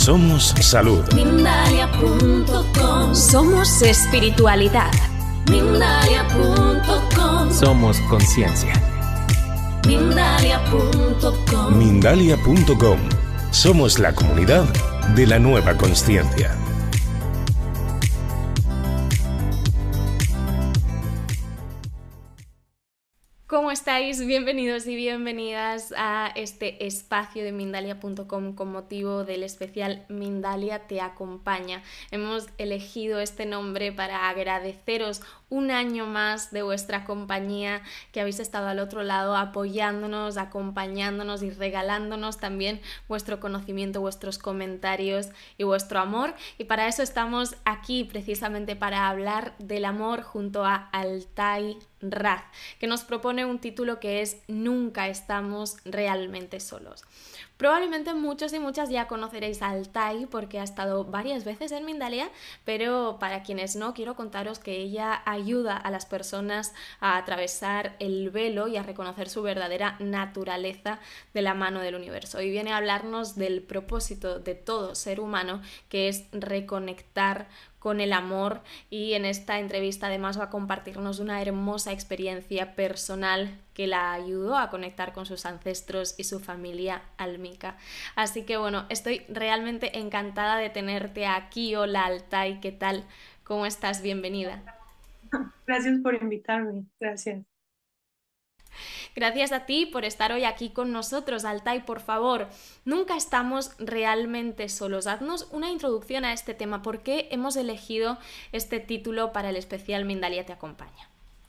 Somos salud. Mindalia.com. Somos espiritualidad. Mindalia.com. Somos conciencia. Mindalia.com. Mindalia.com. Somos la comunidad de la nueva consciencia. ¿Cómo estáis? Bienvenidos y bienvenidas a este espacio de Mindalia.com con motivo del especial Mindalia te acompaña. Hemos elegido este nombre para agradeceros un año más de vuestra compañía, que habéis estado al otro lado apoyándonos, acompañándonos y regalándonos también vuestro conocimiento, vuestros comentarios y vuestro amor. Y para eso estamos aquí, precisamente para hablar del amor junto a Altai Raz, que nos propone un título que es Nunca estamos realmente solos. Probablemente muchos y muchas ya conoceréis a Altai porque ha estado varias veces en Mindalia, pero para quienes no, quiero contaros que ella ayuda a las personas a atravesar el velo y a reconocer su verdadera naturaleza de la mano del universo. Y viene a hablarnos del propósito de todo ser humano, que es reconectar con el amor, y en esta entrevista además va a compartirnos una hermosa experiencia personal que la ayudó a conectar con sus ancestros y su familia álmica. Así que bueno, estoy realmente encantada de tenerte aquí. Hola Altai, ¿qué tal? ¿Cómo estás? Bienvenida. Gracias por invitarme, gracias. Gracias a ti por estar hoy aquí con nosotros. Altai, por favor, nunca estamos realmente solos. Haznos una introducción a este tema. ¿Por qué hemos elegido este título para el especial Mindalia te acompaña?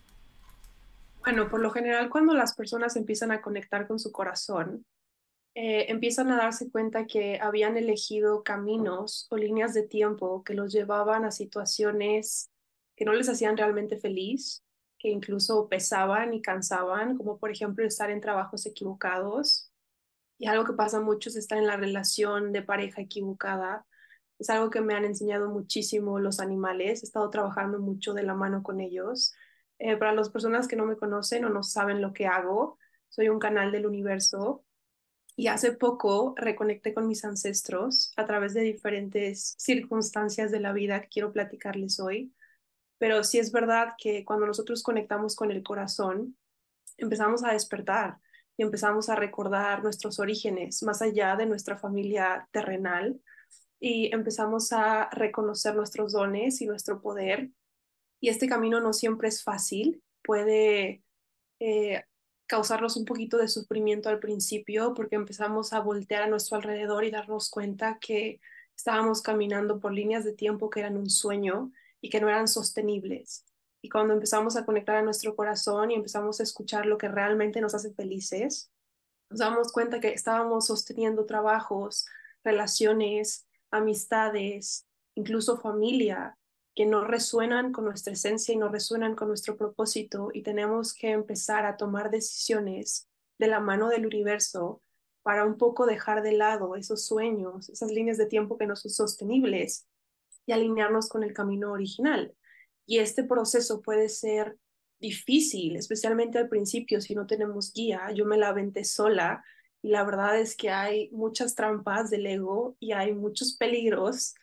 Bueno, por lo general cuando las personas empiezan a conectar con su corazón, empiezan a darse cuenta que habían elegido caminos o líneas de tiempo que los llevaban a situaciones que no les hacían realmente feliz, que incluso pesaban y cansaban, como por ejemplo estar en trabajos equivocados. Y algo que pasa mucho es estar en la relación de pareja equivocada. Es algo que me han enseñado muchísimo los animales. He estado trabajando mucho de la mano con ellos. Para las personas que no me conocen o no saben lo que hago, soy un canal del universo y hace poco reconecté con mis ancestros a través de diferentes circunstancias de la vida que quiero platicarles hoy. Pero sí es verdad que cuando nosotros conectamos con el corazón, empezamos a despertar y empezamos a recordar nuestros orígenes más allá de nuestra familia terrenal y empezamos a reconocer nuestros dones y nuestro poder. Y este camino no siempre es fácil, puede eh, causarnos un poquito de sufrimiento al principio porque empezamos a voltear a nuestro alrededor y darnos cuenta que estábamos caminando por líneas de tiempo que eran un sueño y que no eran sostenibles. Y cuando empezamos a conectar a nuestro corazón y empezamos a escuchar lo que realmente nos hace felices, nos damos cuenta que estábamos sosteniendo trabajos, relaciones, amistades, incluso familia, que no resuenan con nuestra esencia y no resuenan con nuestro propósito, y tenemos que empezar a tomar decisiones de la mano del universo para un poco dejar de lado esos sueños, esas líneas de tiempo que no son sostenibles y alinearnos con el camino original. Y este proceso puede ser difícil, especialmente al principio si no tenemos guía. Yo me la aventé sola y la verdad es que hay muchas trampas del ego y hay muchos peligros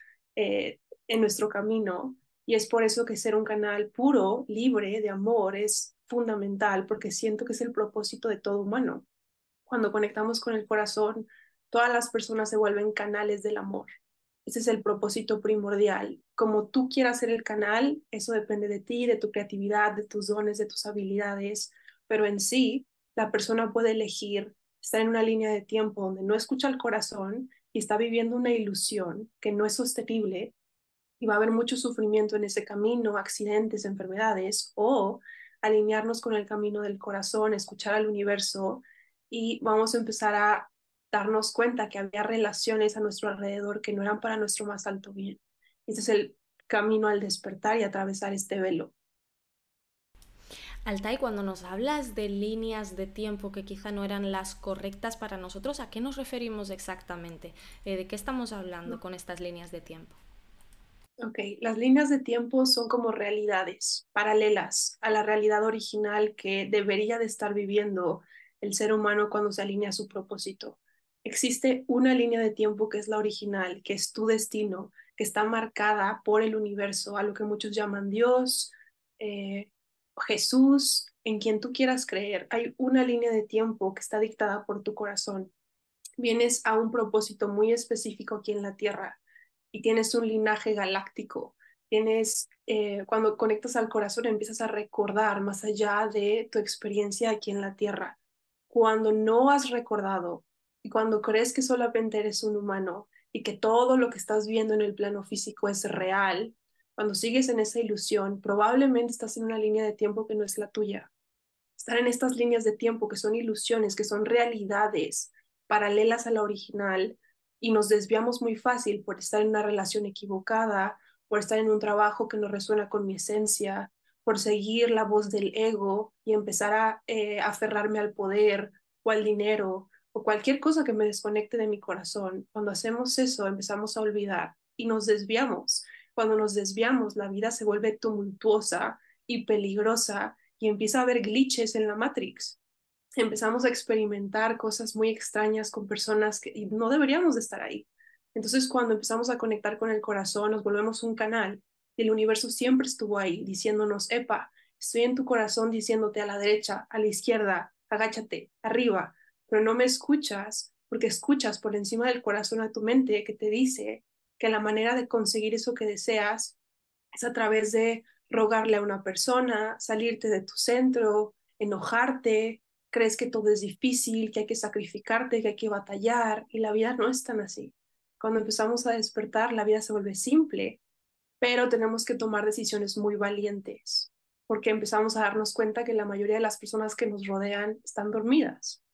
en nuestro camino, y es por eso que ser un canal puro, libre de amor es fundamental, porque siento que es el propósito de todo humano. Cuando conectamos con el corazón, todas las personas se vuelven canales del amor. Ese es el propósito primordial. Como tú quieras ser el canal, eso depende de ti, de tu creatividad, de tus dones, de tus habilidades, pero en sí, la persona puede elegir estar en una línea de tiempo donde no escucha el corazón y está viviendo una ilusión que no es sostenible, y va a haber mucho sufrimiento en ese camino, accidentes, enfermedades, o alinearnos con el camino del corazón, escuchar al universo, y vamos a empezar a darnos cuenta que había relaciones a nuestro alrededor que no eran para nuestro más alto bien. Ese es el camino al despertar y atravesar este velo. Altai, cuando nos hablas de líneas de tiempo que quizá no eran las correctas para nosotros, ¿a qué nos referimos exactamente? ¿De qué estamos hablando con estas líneas de tiempo? Ok, las líneas de tiempo son como realidades paralelas a la realidad original que debería de estar viviendo el ser humano cuando se alinea a su propósito. Existe una línea de tiempo que es la original, que es tu destino, que está marcada por el universo, a lo que muchos llaman Dios, eh, Jesús, en quien tú quieras creer. Hay una línea de tiempo que está dictada por tu corazón. Vienes a un propósito muy específico aquí en la Tierra y tienes un linaje galáctico. Cuando conectas al corazón, empiezas a recordar más allá de tu experiencia aquí en la Tierra. Cuando no has recordado y cuando crees que solamente eres un humano y que todo lo que estás viendo en el plano físico es real, cuando sigues en esa ilusión, probablemente estás en una línea de tiempo que no es la tuya. Estar en estas líneas de tiempo que son ilusiones, que son realidades paralelas a la original, y nos desviamos muy fácil por estar en una relación equivocada, por estar en un trabajo que no resuena con mi esencia, por seguir la voz del ego y empezar a aferrarme al poder o al dinero o cualquier cosa que me desconecte de mi corazón. Cuando hacemos eso, empezamos a olvidar y nos desviamos. Cuando nos desviamos, la vida se vuelve tumultuosa y peligrosa y empieza a haber glitches en la Matrix. Empezamos a experimentar cosas muy extrañas con personas que no deberíamos de estar ahí. Entonces, cuando empezamos a conectar con el corazón, nos volvemos un canal y el universo siempre estuvo ahí diciéndonos, epa, estoy en tu corazón diciéndote a la derecha, a la izquierda, agáchate, arriba, pero no me escuchas porque escuchas por encima del corazón a tu mente que te dice que la manera de conseguir eso que deseas es a través de rogarle a una persona, salirte de tu centro, enojarte, crees que todo es difícil, que hay que sacrificarte, que hay que batallar, y la vida no es tan así. Cuando empezamos a despertar, la vida se vuelve simple, pero tenemos que tomar decisiones muy valientes, porque empezamos a darnos cuenta que la mayoría de las personas que nos rodean están dormidas.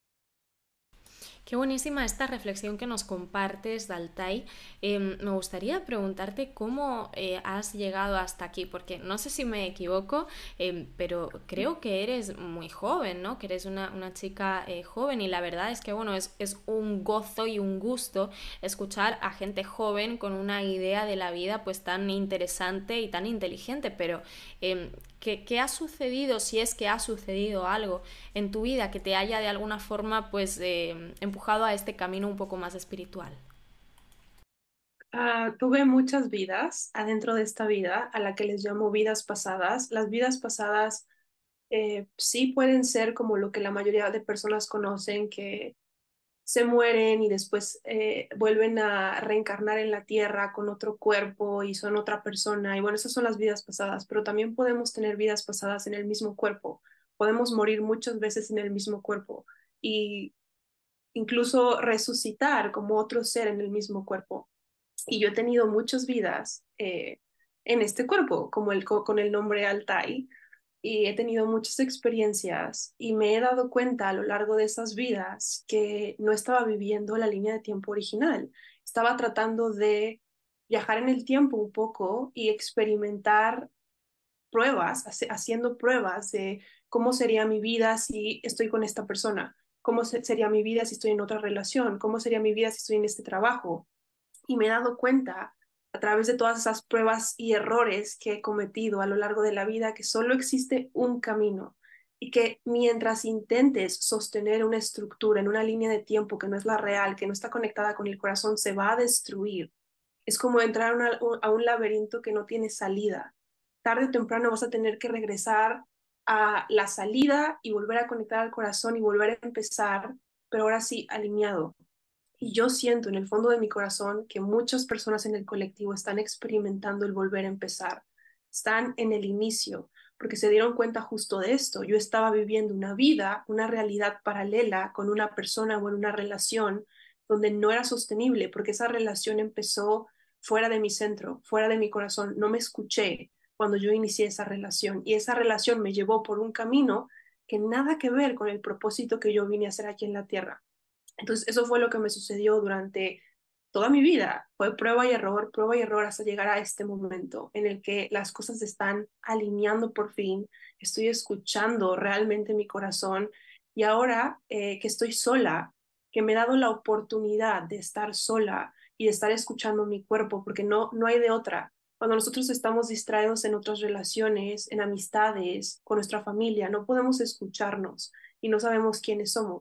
Qué buenísima esta reflexión que nos compartes, Daltai. Me gustaría preguntarte cómo has llegado hasta aquí, porque no sé si me equivoco, pero creo que eres muy joven, ¿no? Que eres una chica joven y la verdad es que, bueno, es un gozo y un gusto escuchar a gente joven con una idea de la vida pues tan interesante y tan inteligente, pero ¿qué ha sucedido, si es que ha sucedido algo en tu vida que te haya de alguna forma pues empujado a este camino un poco más espiritual? Tuve muchas vidas adentro de esta vida, a la que les llamo vidas pasadas. Las vidas pasadas sí pueden ser como lo que la mayoría de personas conocen, que se mueren y después vuelven a reencarnar en la tierra con otro cuerpo y son otra persona. Y bueno, esas son las vidas pasadas, pero también podemos tener vidas pasadas en el mismo cuerpo. Podemos morir muchas veces en el mismo cuerpo y incluso resucitar como otro ser en el mismo cuerpo. Y yo he tenido muchas vidas en este cuerpo, como con el nombre Altai, y he tenido muchas experiencias y me he dado cuenta a lo largo de esas vidas que no estaba viviendo la línea de tiempo original. Estaba tratando de viajar en el tiempo un poco y experimentar pruebas, haciendo pruebas de cómo sería mi vida si estoy con esta persona, cómo sería mi vida si estoy en otra relación, cómo sería mi vida si estoy en este trabajo. Y me he dado cuenta a través de todas esas pruebas y errores que he cometido a lo largo de la vida que solo existe un camino y que mientras intentes sostener una estructura en una línea de tiempo que no es la real, que no está conectada con el corazón, se va a destruir. Es como entrar a un laberinto que no tiene salida. Tarde o temprano vas a tener que regresar a la salida y volver a conectar al corazón y volver a empezar, pero ahora sí alineado. Y yo siento en el fondo de mi corazón que muchas personas en el colectivo están experimentando el volver a empezar, están en el inicio, porque se dieron cuenta justo de esto. Yo estaba viviendo una vida, una realidad paralela con una persona o en una relación donde no era sostenible, porque esa relación empezó fuera de mi centro, fuera de mi corazón. No me escuché cuando yo inicié esa relación y esa relación me llevó por un camino que nada que ver con el propósito que yo vine a hacer aquí en la tierra. Entonces, eso fue lo que me sucedió durante toda mi vida. Fue prueba y error hasta llegar a este momento en el que las cosas se están alineando por fin. Estoy escuchando realmente mi corazón y ahora que estoy sola, que me he dado la oportunidad de estar sola y de estar escuchando mi cuerpo, porque no hay de otra. Cuando nosotros estamos distraídos en otras relaciones, en amistades, con nuestra familia, no podemos escucharnos y no sabemos quiénes somos.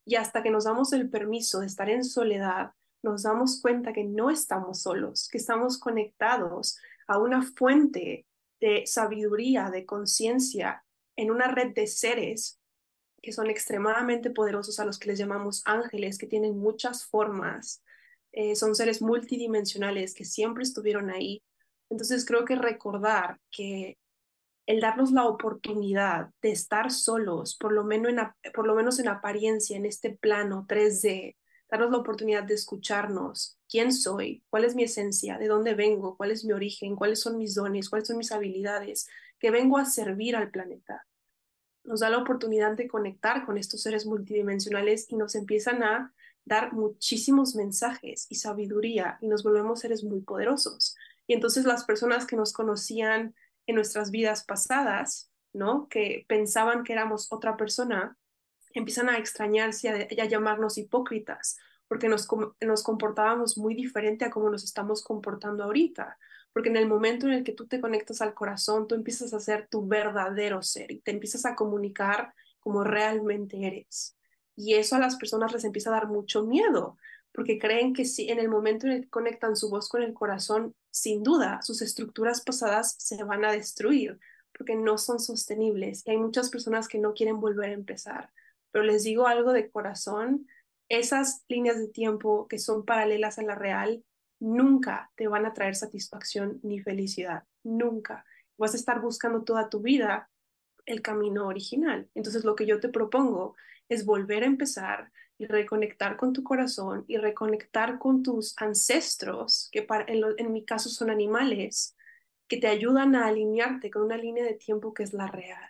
Y hasta que nos damos el permiso de estar en soledad, nos damos cuenta que no estamos solos, que estamos conectados a una fuente de sabiduría, de conciencia, en una red de seres que son extremadamente poderosos, a los que les llamamos ángeles, que tienen muchas formas, son seres multidimensionales que siempre estuvieron ahí. Entonces creo que recordar que el darnos la oportunidad de estar solos, por lo menos en apariencia, en este plano 3D, darnos la oportunidad de escucharnos, quién soy, cuál es mi esencia, de dónde vengo, cuál es mi origen, cuáles son mis dones, cuáles son mis habilidades, que vengo a servir al planeta. Nos da la oportunidad de conectar con estos seres multidimensionales y nos empiezan a dar muchísimos mensajes y sabiduría y nos volvemos seres muy poderosos. Y entonces las personas que nos conocían en nuestras vidas pasadas, ¿no? Que pensaban que éramos otra persona, empiezan a extrañarse y a llamarnos hipócritas, porque nos comportábamos muy diferente a cómo nos estamos comportando ahorita. Porque en el momento en el que tú te conectas al corazón, tú empiezas a ser tu verdadero ser y te empiezas a comunicar como realmente eres. Y eso a las personas les empieza a dar mucho miedo, porque creen que si en el momento en el que conectan su voz con el corazón, sin duda sus estructuras pasadas se van a destruir, porque no son sostenibles. Y hay muchas personas que no quieren volver a empezar. Pero les digo algo de corazón, esas líneas de tiempo que son paralelas a la real nunca te van a traer satisfacción ni felicidad, nunca. Vas a estar buscando toda tu vida el camino original. Entonces lo que yo te propongo es volver a empezar y reconectar con tu corazón y reconectar con tus ancestros, que en mi caso son animales, que te ayudan a alinearte con una línea de tiempo que es la real.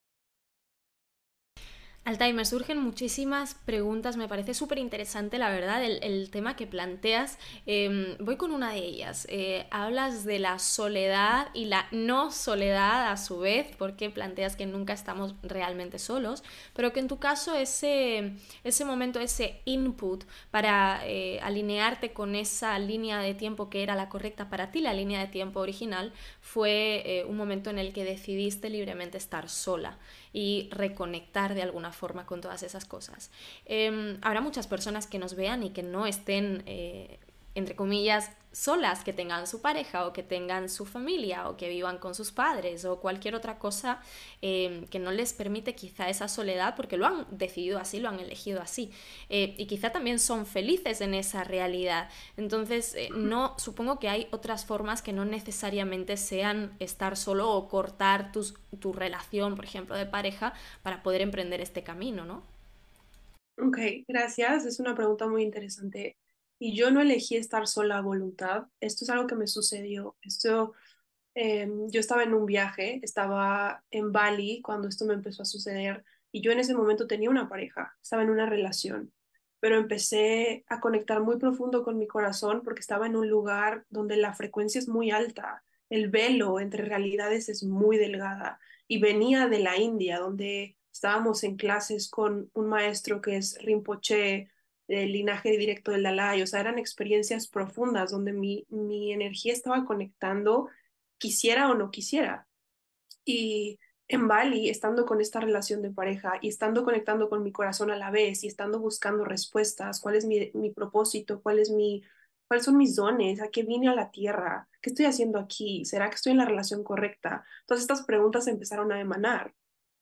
Altai, me surgen muchísimas preguntas, me parece súper interesante la verdad el tema que planteas. Voy con una de ellas. Hablas de la soledad y la no soledad a su vez, porque planteas que nunca estamos realmente solos, pero que en tu caso ese momento, ese input para alinearte con esa línea de tiempo que era la correcta para ti, la línea de tiempo original, fue un momento en el que decidiste libremente estar sola y reconectar de alguna forma con todas esas cosas. Habrá muchas personas que nos vean y que no estén, entre comillas, solas, que tengan su pareja o que tengan su familia o que vivan con sus padres o cualquier otra cosa que no les permite quizá esa soledad porque lo han decidido así, lo han elegido así y quizá también son felices en esa realidad. Entonces no, supongo que hay otras formas que no necesariamente sean estar solo o cortar tu relación, por ejemplo, de pareja para poder emprender este camino, ¿no? Ok, gracias. Es una pregunta muy interesante. Y yo no elegí estar sola a voluntad. Esto es algo que me sucedió. Yo estaba en un viaje, estaba en Bali cuando esto me empezó a suceder y yo en ese momento tenía una pareja, estaba en una relación, pero empecé a conectar muy profundo con mi corazón porque estaba en un lugar donde la frecuencia es muy alta, el velo entre realidades es muy delgada y venía de la India donde estábamos en clases con un maestro que es Rinpoche, del linaje directo del Dalai, o sea, eran experiencias profundas donde mi energía estaba conectando quisiera o no quisiera. Y en Bali, estando con esta relación de pareja y estando conectando con mi corazón a la vez y estando buscando respuestas, cuál es mi propósito, cuáles son mis dones, a qué vine a la tierra, qué estoy haciendo aquí, será que estoy en la relación correcta. Todas estas preguntas empezaron a emanar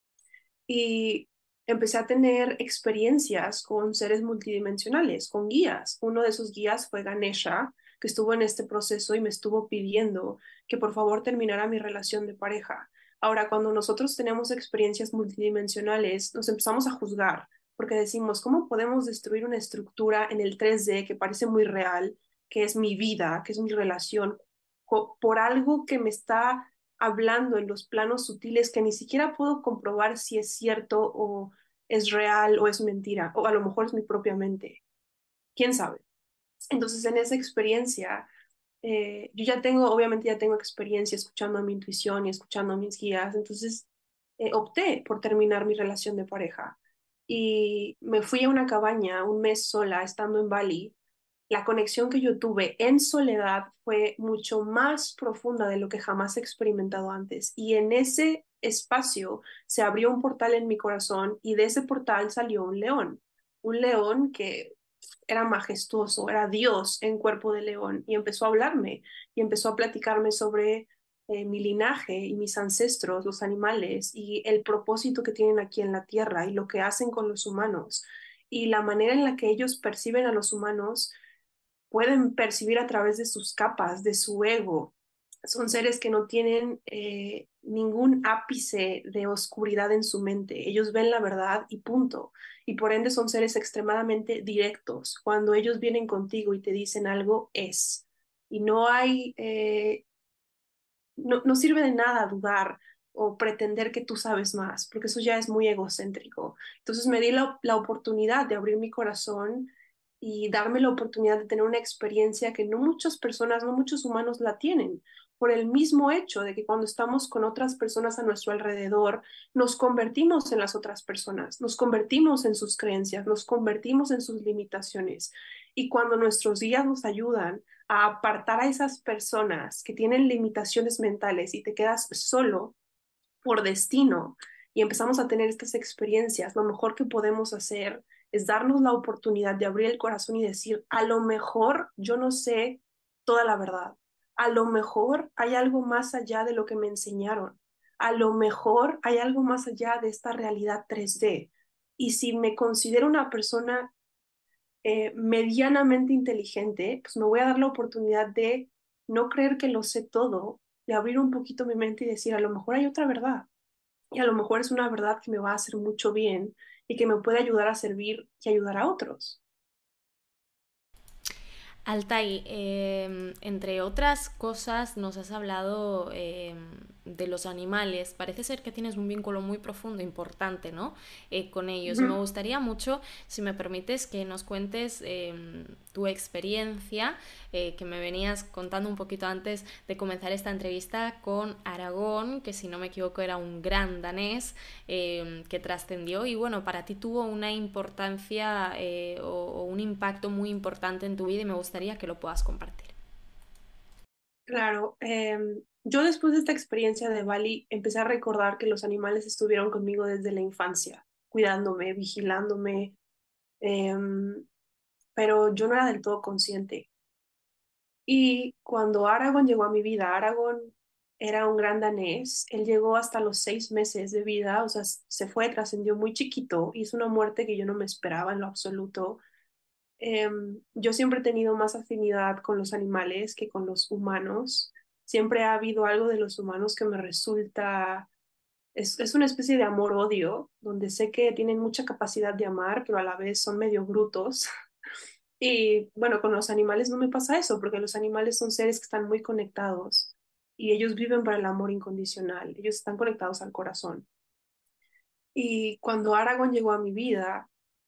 y empecé a tener experiencias con seres multidimensionales, con guías. Uno de esos guías fue Ganesha, que estuvo en este proceso y me estuvo pidiendo que por favor terminara mi relación de pareja. Ahora, cuando nosotros tenemos experiencias multidimensionales, nos empezamos a juzgar, porque decimos, ¿cómo podemos destruir una estructura en el 3D que parece muy real, que es mi vida, que es mi relación, por algo que me está hablando en los planos sutiles que ni siquiera puedo comprobar si es cierto o es real o es mentira, o a lo mejor es mi propia mente? ¿Quién sabe? Entonces, en esa experiencia, yo obviamente ya tengo experiencia escuchando a mi intuición y escuchando a mis guías, entonces opté por terminar mi relación de pareja y me fui a una cabaña un mes sola, estando en Bali. La conexión que yo tuve en soledad fue mucho más profunda de lo que jamás he experimentado antes. Y en ese espacio se abrió un portal en mi corazón y de ese portal salió un león. un león que era majestuoso, era Dios en cuerpo de león, y empezó a hablarme y empezó a platicarme sobre mi linaje y mis ancestros, los animales, y el propósito que tienen aquí en la tierra y lo que hacen con los humanos. Y la manera en la que ellos perciben a los humanos, pueden percibir a través de sus capas, de su ego. Son seres que no tienen ningún ápice de oscuridad en su mente. Ellos ven la verdad y punto. Y por ende son seres extremadamente directos. Cuando ellos vienen contigo y te dicen algo, es. Y no hay, no sirve de nada dudar o pretender que tú sabes más, porque eso ya es muy egocéntrico. Entonces me di la oportunidad de abrir mi corazón y darme la oportunidad de tener una experiencia que no muchas personas, no muchos humanos la tienen, por el mismo hecho de que cuando estamos con otras personas a nuestro alrededor, nos convertimos en las otras personas, nos convertimos en sus creencias, nos convertimos en sus limitaciones. Y cuando nuestros guías nos ayudan a apartar a esas personas que tienen limitaciones mentales y te quedas solo por destino y empezamos a tener estas experiencias, lo mejor que podemos hacer es darnos la oportunidad de abrir el corazón y decir, a lo mejor yo no sé toda la verdad, a lo mejor hay algo más allá de lo que me enseñaron, a lo mejor hay algo más allá de esta realidad 3D. Y si me considero una persona medianamente inteligente, pues me voy a dar la oportunidad de no creer que lo sé todo, de abrir un poquito mi mente y decir, a lo mejor hay otra verdad. Y a lo mejor es una verdad que me va a hacer mucho bien y que me puede ayudar a servir y ayudar a otros. Altai, entre otras cosas nos has hablado de los animales. Parece ser que tienes un vínculo muy profundo, importante, ¿no? Con ellos. Y me Ujú. gustaría mucho, si me permites, que nos cuentes tu experiencia, que me venías contando un poquito antes de comenzar esta entrevista con Aragón, que si no me equivoco era un gran danés que trascendió y bueno, para ti tuvo una importancia o un impacto muy importante en tu vida y me gustaría que lo puedas compartir. Claro, yo después de esta experiencia de Bali empecé a recordar que los animales estuvieron conmigo desde la infancia, cuidándome, vigilándome, em, pero yo no era del todo consciente. Y cuando Aragón llegó a mi vida, Aragón era un gran danés, él llegó hasta los 6 meses de vida, o sea, se fue, trascendió muy chiquito, y es una muerte que yo no me esperaba en lo absoluto. Yo siempre he tenido más afinidad con los animales que con los humanos. Siempre ha habido algo de los humanos que me resulta, es una especie de amor-odio, donde sé que tienen mucha capacidad de amar, pero a la vez son medio brutos. Y bueno, con los animales no me pasa eso, porque los animales son seres que están muy conectados y ellos viven para el amor incondicional, ellos están conectados al corazón. Y cuando Aragón llegó a mi vida,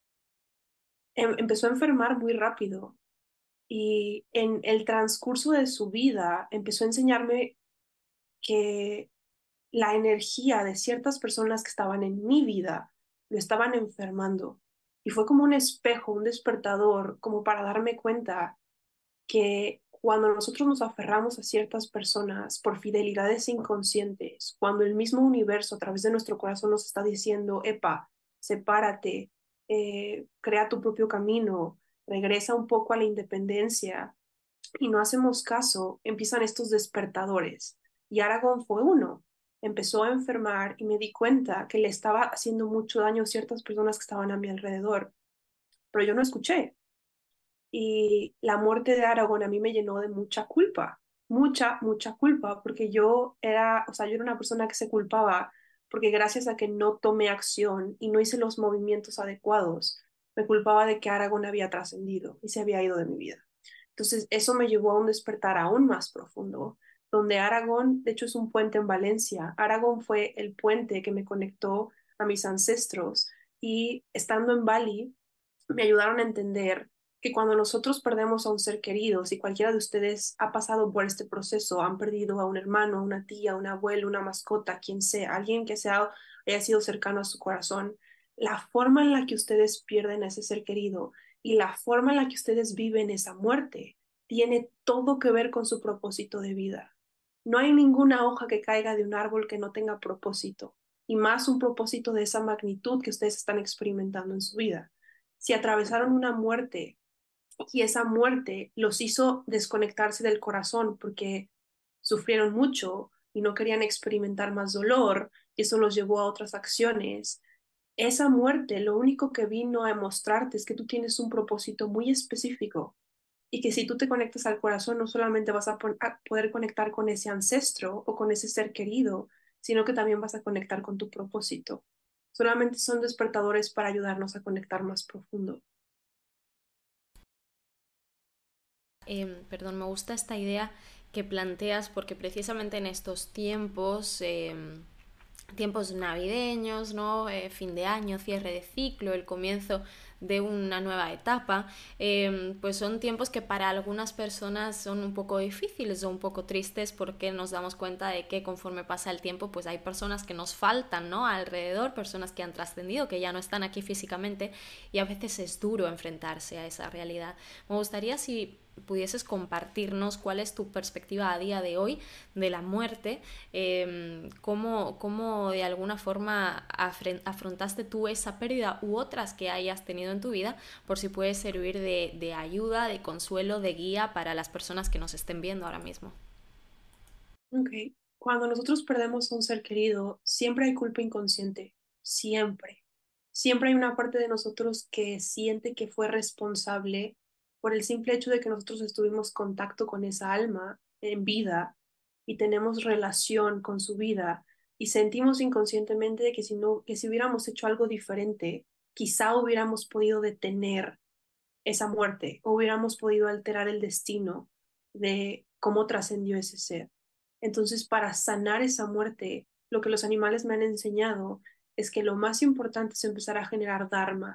empezó a enfermar muy rápido y en el transcurso de su vida empezó a enseñarme que la energía de ciertas personas que estaban en mi vida lo estaban enfermando. Y fue como un espejo, un despertador, como para darme cuenta que cuando nosotros nos aferramos a ciertas personas por fidelidades inconscientes, cuando el mismo universo a través de nuestro corazón nos está diciendo, epa, sepárate, crea tu propio camino, regresa un poco a la independencia y no hacemos caso, empiezan estos despertadores. Y Aragón fue uno. Empezó a enfermar y me di cuenta que le estaba haciendo mucho daño a ciertas personas que estaban a mi alrededor, pero yo no escuché. Y la muerte de Aragón a mí me llenó de mucha culpa, mucha, mucha culpa, porque yo era, o sea, yo era una persona que se culpaba porque gracias a que no tomé acción y no hice los movimientos adecuados, me culpaba de que Aragón había trascendido y se había ido de mi vida. Entonces, eso me llevó a un despertar aún más profundo, donde Aragón, de hecho, es un puente en Valencia. Aragón fue el puente que me conectó a mis ancestros y estando en Bali, me ayudaron a entender que cuando nosotros perdemos a un ser querido, si cualquiera de ustedes ha pasado por este proceso, han perdido a un hermano, a una tía, a un abuelo, una mascota, quien sea, alguien que haya sido cercano a su corazón, la forma en la que ustedes pierden a ese ser querido y la forma en la que ustedes viven esa muerte tiene todo que ver con su propósito de vida. No hay ninguna hoja que caiga de un árbol que no tenga propósito, y más un propósito de esa magnitud que ustedes están experimentando en su vida. si atravesaron una muerte y esa muerte los hizo desconectarse del corazón porque sufrieron mucho y no querían experimentar más dolor, y eso los llevó a otras acciones. Esa muerte lo único que vino a demostrarte es que tú tienes un propósito muy específico y que si tú te conectas al corazón no solamente vas a poder conectar con ese ancestro o con ese ser querido, sino que también vas a conectar con tu propósito. Solamente son despertadores para ayudarnos a conectar más profundo. Perdón, me gusta esta idea que planteas porque precisamente en estos tiempos, tiempos navideños, ¿no? Fin de año, cierre de ciclo, el comienzo de una nueva etapa, pues son tiempos que para algunas personas son un poco difíciles o un poco tristes porque nos damos cuenta de que conforme pasa el tiempo pues hay personas que nos faltan, ¿no? Alrededor, personas que han trascendido, que ya no están aquí físicamente, y a veces es duro enfrentarse a esa realidad. Me gustaría si pudieses compartirnos cuál es tu perspectiva a día de hoy de la muerte, cómo de alguna forma afrontaste tú esa pérdida u otras que hayas tenido en tu vida, por si puede servir de ayuda, de consuelo, de guía para las personas que nos estén viendo ahora mismo. Ok. Cuando nosotros perdemos a un ser querido, siempre hay culpa inconsciente, siempre. Siempre hay una parte de nosotros que siente que fue responsable por el simple hecho de que nosotros estuvimos en contacto con esa alma en vida y tenemos relación con su vida y sentimos inconscientemente de que si no, que si hubiéramos hecho algo diferente, quizá hubiéramos podido detener esa muerte o hubiéramos podido alterar el destino de cómo trascendió ese ser. Entonces, para sanar esa muerte, lo que los animales me han enseñado es que lo más importante es empezar a generar dharma.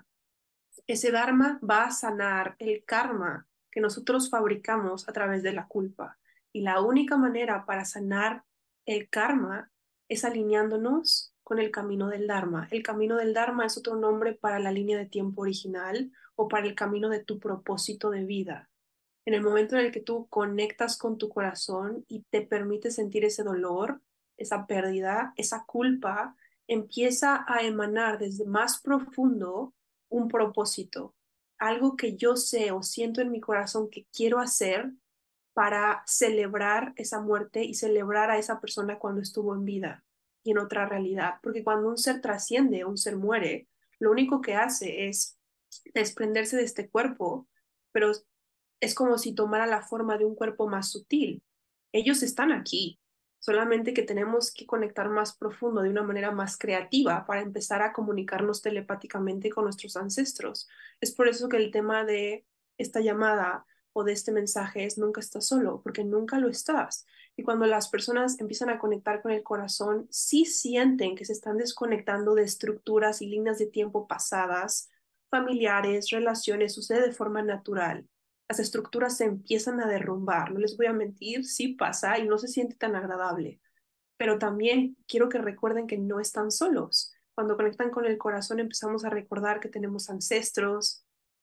Ese dharma va a sanar el karma que nosotros fabricamos a través de la culpa. Y la única manera para sanar el karma es alineándonos con el camino del dharma. El camino del dharma es otro nombre para la línea de tiempo original o para el camino de tu propósito de vida. En el momento en el que tú conectas con tu corazón y te permites sentir ese dolor, esa pérdida, esa culpa, empieza a emanar desde más profundo un propósito, algo que yo sé o siento en mi corazón que quiero hacer para celebrar esa muerte y celebrar a esa persona cuando estuvo en vida y en otra realidad. Porque cuando un ser trasciende, un ser muere, lo único que hace es desprenderse de este cuerpo, pero es como si tomara la forma de un cuerpo más sutil. Ellos están aquí, solamente que tenemos que conectar más profundo, de una manera más creativa, para empezar a comunicarnos telepáticamente con nuestros ancestros. Es por eso que el tema de esta llamada o de este mensaje es nunca estás solo, porque nunca lo estás. Y cuando las personas empiezan a conectar con el corazón, sí sienten que se están desconectando de estructuras y líneas de tiempo pasadas, familiares, relaciones, sucede de forma natural. Las estructuras se empiezan a derrumbar, no les voy a mentir, sí pasa y no se siente tan agradable, pero también quiero que recuerden que no están solos. Cuando conectan con el corazón empezamos a recordar que tenemos ancestros,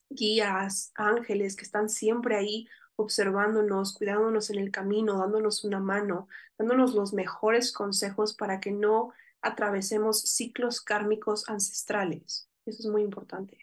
guías, ángeles que están siempre ahí observándonos, cuidándonos en el camino, dándonos una mano, dándonos los mejores consejos para que no atravesemos ciclos kármicos ancestrales. Eso es muy importante.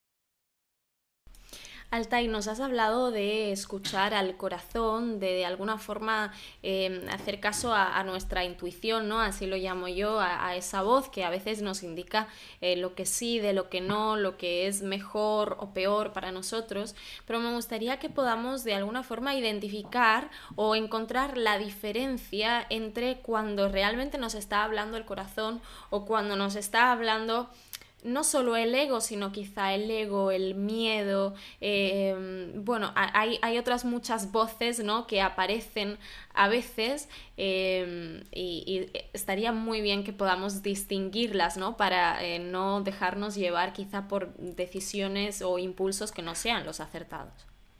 Altai, nos has hablado de escuchar al corazón, de alguna forma hacer caso a nuestra intuición, ¿no? Así lo llamo yo, a esa voz que a veces nos indica lo que sí, de lo que no, lo que es mejor o peor para nosotros, pero me gustaría que podamos de alguna forma identificar o encontrar la diferencia entre cuando realmente nos está hablando el corazón o cuando nos está hablando no solo el ego, sino quizá el ego, el miedo, bueno, hay otras muchas voces, ¿no? Que aparecen a veces, y estaría muy bien que podamos distinguirlas, ¿no? Para no dejarnos llevar quizá por decisiones o impulsos que no sean los acertados.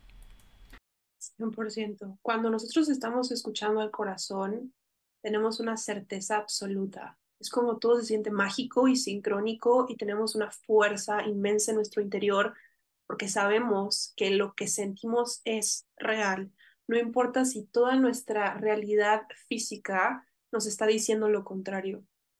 100%. Cuando nosotros estamos escuchando al corazón, tenemos una certeza absoluta. Es como todo se siente mágico y sincrónico y tenemos una fuerza inmensa en nuestro interior porque sabemos que lo que sentimos es real. No importa si toda nuestra realidad física nos está diciendo lo contrario.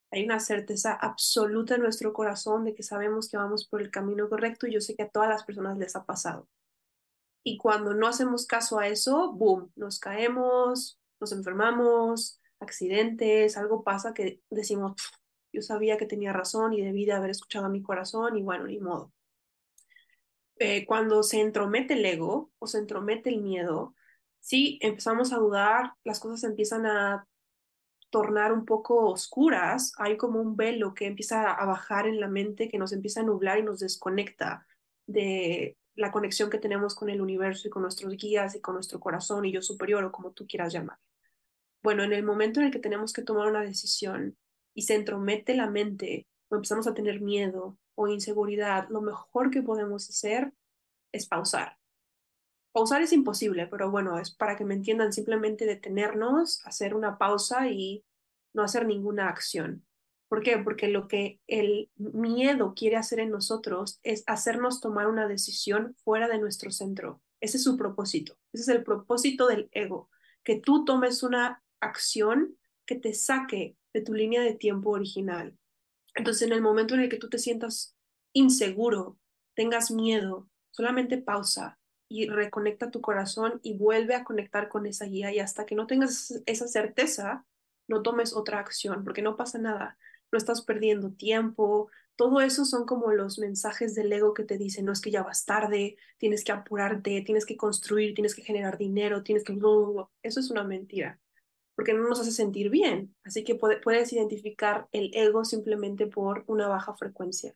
Hay una certeza absoluta en nuestro corazón de que sabemos que vamos por el camino correcto y yo sé que a todas las personas les ha pasado. Y cuando no hacemos caso a eso, boom, nos caemos, nos enfermamos, accidentes, algo pasa que decimos, "Pf, yo sabía que tenía razón y debí de haber escuchado a mi corazón y bueno, ni modo". Cuando se entromete el ego o se entromete el miedo, sí, empezamos a dudar, las cosas empiezan a tornar un poco oscuras, hay como un velo que empieza a bajar en la mente, que nos empieza a nublar y nos desconecta de la conexión que tenemos con el universo y con nuestros guías y con nuestro corazón y yo superior o como tú quieras llamar. Bueno, en el momento en el que tenemos que tomar una decisión y se entromete la mente o empezamos a tener miedo o inseguridad, lo mejor que podemos hacer es pausar. Pausar es imposible, pero bueno, es para que me entiendan, simplemente detenernos, hacer una pausa y no hacer ninguna acción. ¿Por qué? Porque lo que el miedo quiere hacer en nosotros es hacernos tomar una decisión fuera de nuestro centro. Ese es su propósito. Ese es el propósito del ego, que tú tomes una acción que te saque de tu línea de tiempo original. Entonces, en el momento en el que tú te sientas inseguro, tengas miedo, solamente pausa y reconecta tu corazón y vuelve a conectar con esa guía y hasta que no tengas esa certeza, no tomes otra acción porque no pasa nada, no estás perdiendo tiempo. Todo eso son como los mensajes del ego que te dicen, no es que ya vas tarde, tienes que apurarte, tienes que construir, tienes que generar dinero, tienes que... Eso es una mentira porque no nos hace sentir bien. Así que puedes identificar el ego simplemente por una baja frecuencia.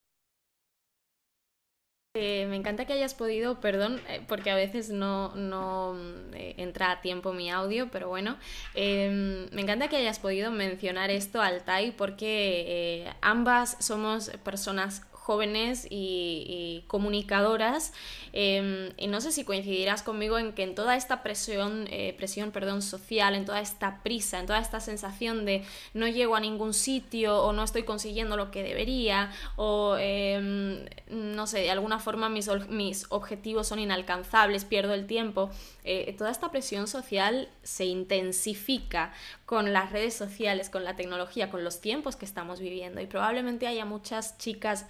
Me encanta que hayas podido, perdón, porque a veces no entra a tiempo mi audio, pero bueno, me encanta que hayas podido mencionar esto, Altai, porque ambas somos personas jóvenes y comunicadoras, y no sé si coincidirás conmigo en que en toda esta presión social, en toda esta prisa, en toda esta sensación de no llego a ningún sitio o no estoy consiguiendo lo que debería o no sé, de alguna forma mis objetivos son inalcanzables, pierdo el tiempo, toda esta presión social se intensifica con las redes sociales, con la tecnología, con los tiempos que estamos viviendo y probablemente haya muchas chicas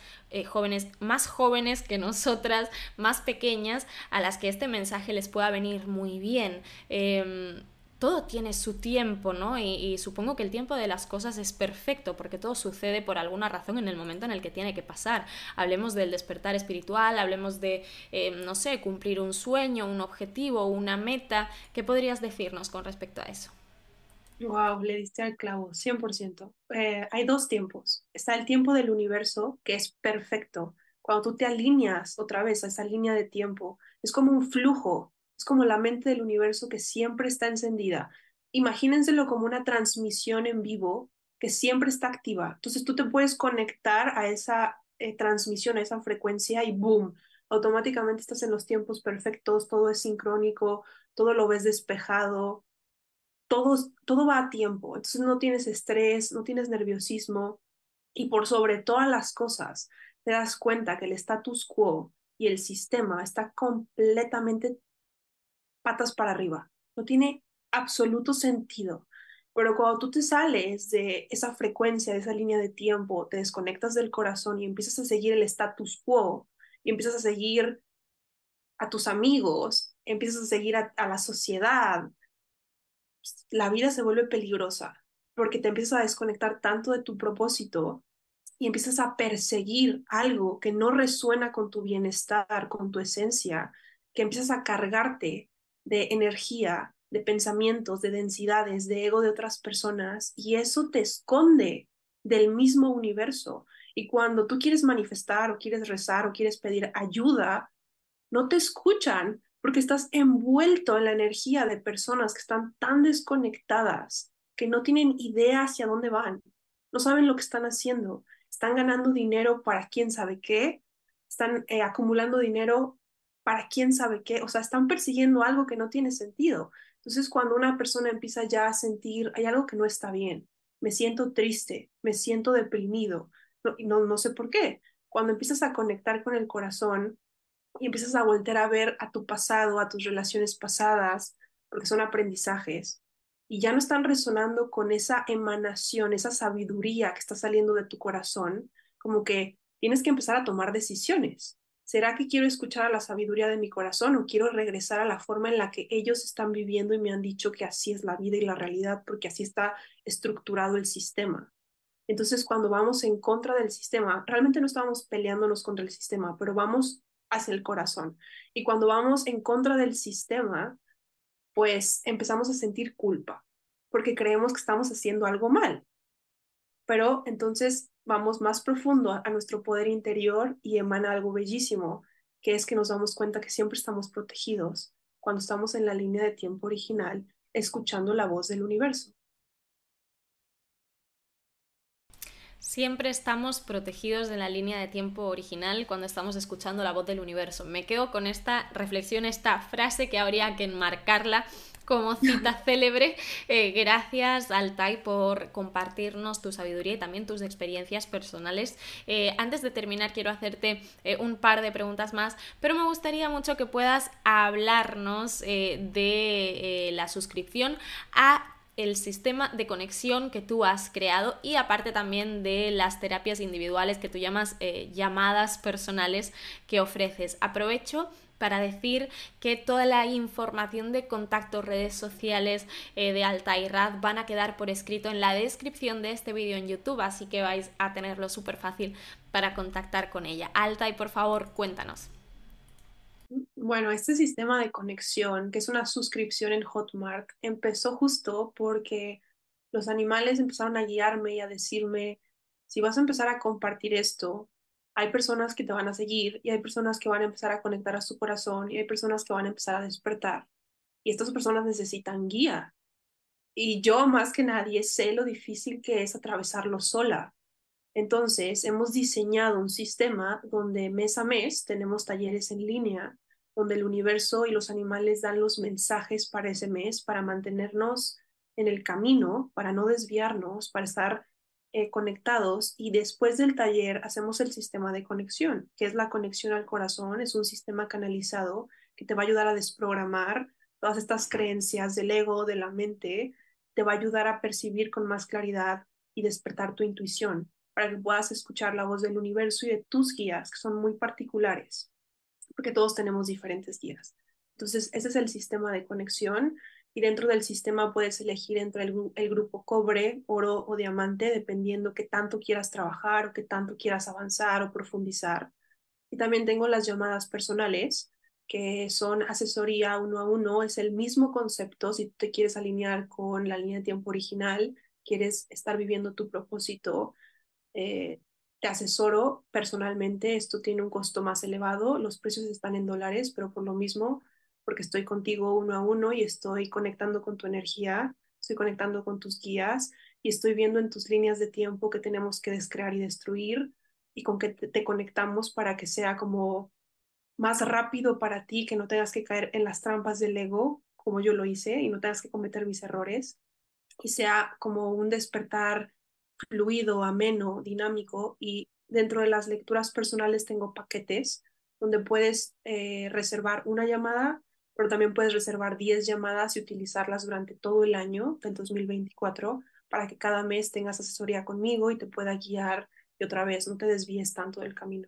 jóvenes que nosotras, más pequeñas, a las que este mensaje les pueda venir muy bien. Todo tiene su tiempo, ¿no? Y supongo que el tiempo de las cosas es perfecto, porque todo sucede por alguna razón en el momento en el que tiene que pasar. Hablemos del despertar espiritual, hablemos de, no sé, cumplir un sueño, un objetivo, una meta. ¿Qué podrías decirnos con respecto a eso? Wow, le diste al clavo, 100%. Hay dos tiempos. Está el tiempo del universo, que es perfecto. Cuando tú te alineas otra vez a esa línea de tiempo, es como un flujo, es como la mente del universo que siempre está encendida. Imagínenselo como una transmisión en vivo que siempre está activa. Entonces tú te puedes conectar a esa transmisión, a esa frecuencia y boom, automáticamente estás en los tiempos perfectos, todo es sincrónico, todo lo ves despejado, todo va a tiempo, entonces no tienes estrés, no tienes nerviosismo y por sobre todas las cosas te das cuenta que el status quo y el sistema está completamente patas para arriba, no tiene absoluto sentido. Pero cuando tú te sales de esa frecuencia, de esa línea de tiempo, te desconectas del corazón y empiezas a seguir el status quo y empiezas a seguir a tus amigos, empiezas a seguir a la sociedad, la vida se vuelve peligrosa porque te empiezas a desconectar tanto de tu propósito y empiezas a perseguir algo que no resuena con tu bienestar, con tu esencia, que empiezas a cargarte de energía, de pensamientos, de densidades, de ego de otras personas y eso te esconde del mismo universo. Y cuando tú quieres manifestar o quieres rezar o quieres pedir ayuda, no te escuchan porque estás envuelto en la energía de personas que están tan desconectadas que no tienen idea hacia dónde van, no saben lo que están haciendo, están ganando dinero para quién sabe qué, están acumulando dinero para quién sabe qué, o sea, están persiguiendo algo que no tiene sentido. Entonces, cuando una persona empieza ya a sentir, hay algo que no está bien, me siento triste, me siento deprimido, no sé por qué. Cuando empiezas a conectar con el corazón, y empiezas a volver a ver a tu pasado, a tus relaciones pasadas, porque son aprendizajes, y ya no están resonando con esa emanación, esa sabiduría que está saliendo de tu corazón, como que tienes que empezar a tomar decisiones. ¿Será que quiero escuchar a la sabiduría de mi corazón o quiero regresar a la forma en la que ellos están viviendo y me han dicho que así es la vida y la realidad porque así está estructurado el sistema? Entonces, cuando vamos en contra del sistema, realmente no estamos peleándonos contra el sistema, pero vamos hacia el corazón. Y cuando vamos en contra del sistema, pues empezamos a sentir culpa, porque creemos que estamos haciendo algo mal. Pero entonces vamos más profundo a nuestro poder interior y emana algo bellísimo, que es que nos damos cuenta que siempre estamos protegidos cuando estamos en la línea de tiempo original, escuchando la voz del universo. Siempre estamos protegidos de la línea de tiempo original cuando estamos escuchando la voz del universo. Me quedo con esta reflexión, esta frase que habría que enmarcarla como cita célebre. Gracias, Altai, por compartirnos tu sabiduría y también tus experiencias personales. Antes de terminar, quiero hacerte un par de preguntas más, pero me gustaría mucho que puedas hablarnos de la suscripción a el sistema de conexión que tú has creado y aparte también de las terapias individuales que tú llamas llamadas personales que ofreces. Aprovecho para decir que toda la información de contacto, redes sociales de Altai Rad van a quedar por escrito en la descripción de este vídeo en YouTube, así que vais a tenerlo súper fácil para contactar con ella. Altai, por favor, cuéntanos. Bueno, este sistema de conexión, que es una suscripción en Hotmart, empezó justo porque los animales empezaron a guiarme y a decirme, si vas a empezar a compartir esto, hay personas que te van a seguir y hay personas que van a empezar a conectar a su corazón y hay personas que van a empezar a despertar. Y estas personas necesitan guía. Y yo más que nadie sé lo difícil que es atravesarlo sola. Entonces, hemos diseñado un sistema donde mes a mes tenemos talleres en línea, donde el universo y los animales dan los mensajes para ese mes, para mantenernos en el camino, para no desviarnos, para estar conectados. Y después del taller hacemos el sistema de conexión, que es la conexión al corazón. Es un sistema canalizado que te va a ayudar a desprogramar todas estas creencias del ego, de la mente, te va a ayudar a percibir con más claridad y despertar tu intuición para que puedas escuchar la voz del universo y de tus guías, que son muy particulares, porque todos tenemos diferentes guías. Entonces, ese es el sistema de conexión y dentro del sistema puedes elegir entre el grupo cobre, oro o diamante, dependiendo qué tanto quieras trabajar o qué tanto quieras avanzar o profundizar. Y también tengo las llamadas personales, que son asesoría uno a uno, es el mismo concepto si tú te quieres alinear con la línea de tiempo original, quieres estar viviendo tu propósito, eh, te asesoro personalmente, esto tiene un costo más elevado, los precios están en dólares, pero por lo mismo, porque estoy contigo uno a uno y estoy conectando con tu energía, estoy conectando con tus guías y estoy viendo en tus líneas de tiempo que tenemos que descrear y destruir y con que te conectamos para que sea como más rápido para ti, que no tengas que caer en las trampas del ego, como yo lo hice, y no tengas que cometer mis errores, y sea como un despertar fluido, ameno, dinámico. Y dentro de las lecturas personales tengo paquetes donde puedes reservar una llamada, pero también puedes reservar 10 llamadas y utilizarlas durante todo el año del 2024 para que cada mes tengas asesoría conmigo y te pueda guiar y otra vez no te desvíes tanto del camino.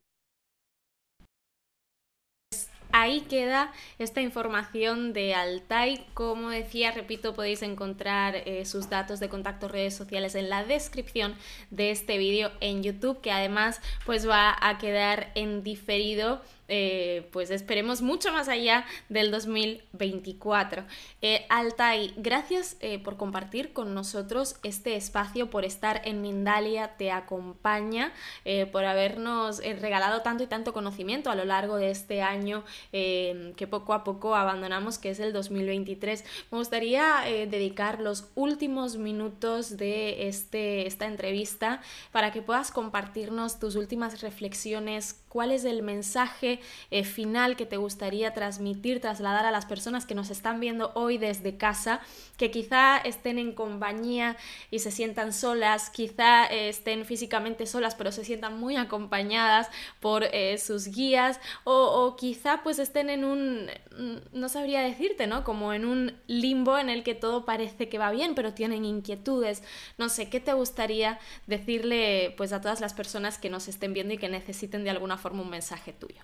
Ahí queda esta información de Altai. Como decía, repito, podéis encontrar sus datos de contacto, redes sociales en la descripción de este vídeo en YouTube, que además pues va a quedar en diferido. Pues esperemos mucho más allá del 2024. Altai, gracias por compartir con nosotros este espacio, por estar en Mindalia Te Acompaña, por habernos regalado tanto y tanto conocimiento a lo largo de este año que poco a poco abandonamos, que es el 2023. Me gustaría dedicar los últimos minutos de esta entrevista para que puedas compartirnos tus últimas reflexiones. ¿Cuál es el mensaje final que te gustaría transmitir, trasladar a las personas que nos están viendo hoy desde casa, que quizá estén en compañía y se sientan solas, quizá estén físicamente solas pero se sientan muy acompañadas por sus guías, o quizá pues estén en un, no sabría decirte, ¿no? Como en un limbo en el que todo parece que va bien pero tienen inquietudes. No sé, ¿qué te gustaría decirle pues a todas las personas que nos estén viendo y que necesiten de alguna forma un mensaje tuyo?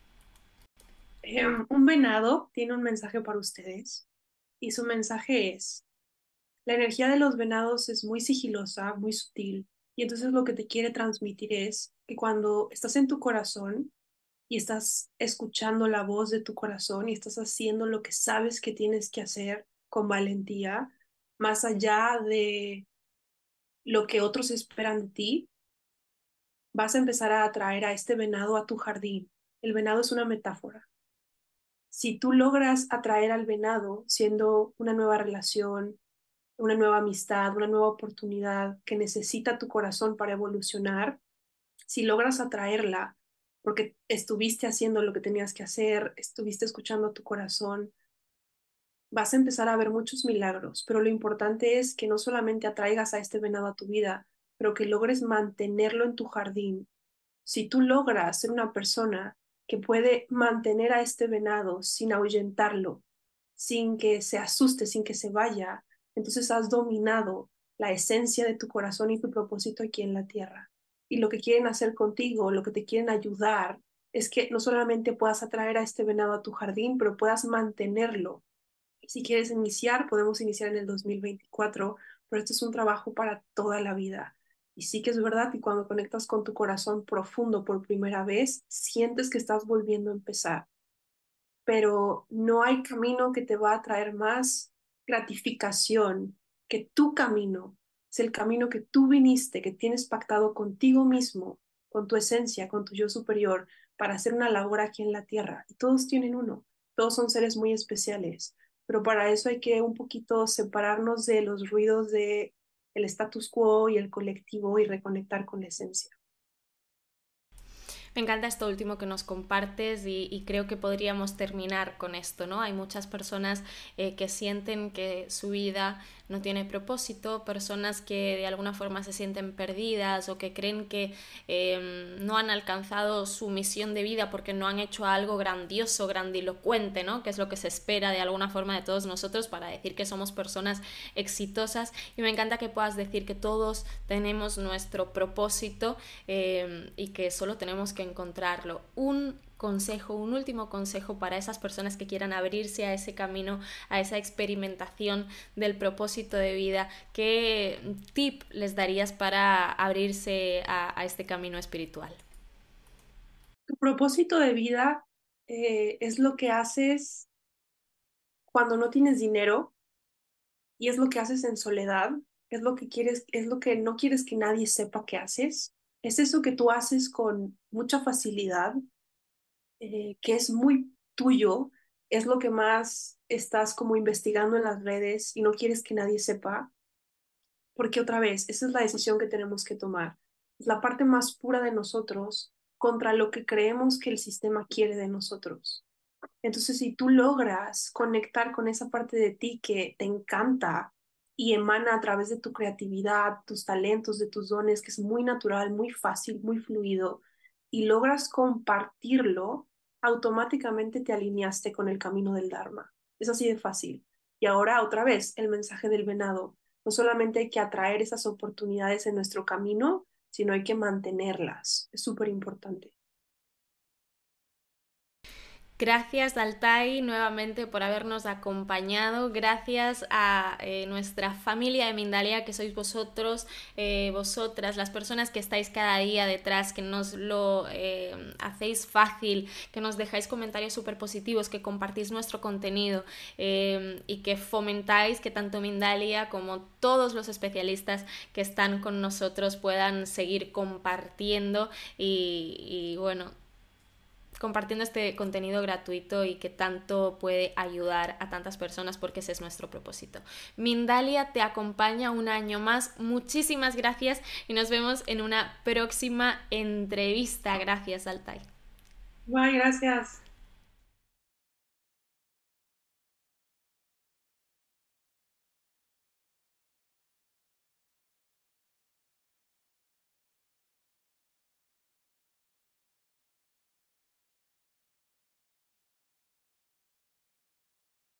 Un venado tiene un mensaje para ustedes y su mensaje es: la energía de los venados es muy sigilosa, muy sutil, y entonces lo que te quiere transmitir es que cuando estás en tu corazón y estás escuchando la voz de tu corazón y estás haciendo lo que sabes que tienes que hacer con valentía, más allá de lo que otros esperan de ti, vas a empezar a atraer a este venado a tu jardín. El venado es una metáfora. Si tú logras atraer al venado siendo una nueva relación, una nueva amistad, una nueva oportunidad que necesita tu corazón para evolucionar, si logras atraerla porque estuviste haciendo lo que tenías que hacer, estuviste escuchando a tu corazón, vas a empezar a ver muchos milagros, pero lo importante es que no solamente atraigas a este venado a tu vida, pero que logres mantenerlo en tu jardín. Si tú logras ser una persona que puede mantener a este venado sin ahuyentarlo, sin que se asuste, sin que se vaya, entonces has dominado la esencia de tu corazón y tu propósito aquí en la tierra. Y lo que quieren hacer contigo, lo que te quieren ayudar, es que no solamente puedas atraer a este venado a tu jardín, pero puedas mantenerlo. Y si quieres iniciar, podemos iniciar en el 2024, pero esto es un trabajo para toda la vida. Y sí que es verdad que cuando conectas con tu corazón profundo por primera vez, sientes que estás volviendo a empezar, pero no hay camino que te va a traer más gratificación que tu camino. Es el camino que tú viniste, que tienes pactado contigo mismo, con tu esencia, con tu yo superior, para hacer una labor aquí en la tierra. Y todos tienen uno, todos son seres muy especiales, pero para eso hay que un poquito separarnos de los ruidos de el status quo y el colectivo y reconectar con la esencia. Me encanta esto último que nos compartes y creo que podríamos terminar con esto, ¿no? Hay muchas personas que sienten que su vida no tiene propósito, personas que de alguna forma se sienten perdidas o que creen que no han alcanzado su misión de vida porque no han hecho algo grandioso, grandilocuente, ¿no? Que es lo que se espera de alguna forma de todos nosotros para decir que somos personas exitosas. Y me encanta que puedas decir que todos tenemos nuestro propósito y que solo tenemos que encontrarlo. Un consejo, un último consejo para esas personas que quieran abrirse a ese camino, a esa experimentación del propósito de vida. ¿Qué tip les darías para abrirse a este camino espiritual? Tu propósito de vida es lo que haces cuando no tienes dinero y es lo que haces en soledad, es lo que quieres, es lo que no quieres que nadie sepa que haces. Es eso que tú haces con mucha facilidad, que es muy tuyo, es lo que más estás como investigando en las redes y no quieres que nadie sepa, porque otra vez, esa es la decisión que tenemos que tomar. Es la parte más pura de nosotros contra lo que creemos que el sistema quiere de nosotros. Entonces, si tú logras conectar con esa parte de ti que te encanta y emana a través de tu creatividad, tus talentos, de tus dones, que es muy natural, muy fácil, muy fluido, y logras compartirlo, automáticamente te alineaste con el camino del Dharma. Es así de fácil. Y ahora otra vez, el mensaje del venado. No solamente hay que atraer esas oportunidades en nuestro camino, sino hay que mantenerlas. Es súper importante. Gracias Altai nuevamente por habernos acompañado, gracias a nuestra familia de Mindalia que sois vosotros, vosotras, las personas que estáis cada día detrás, que nos lo hacéis fácil, que nos dejáis comentarios súper positivos, que compartís nuestro contenido y que fomentáis que tanto Mindalia como todos los especialistas que están con nosotros puedan seguir compartiendo y bueno, compartiendo este contenido gratuito y que tanto puede ayudar a tantas personas porque ese es nuestro propósito. Mindalia te acompaña un año más. Muchísimas gracias y nos vemos en una próxima entrevista. Gracias, Altai. Bye, gracias.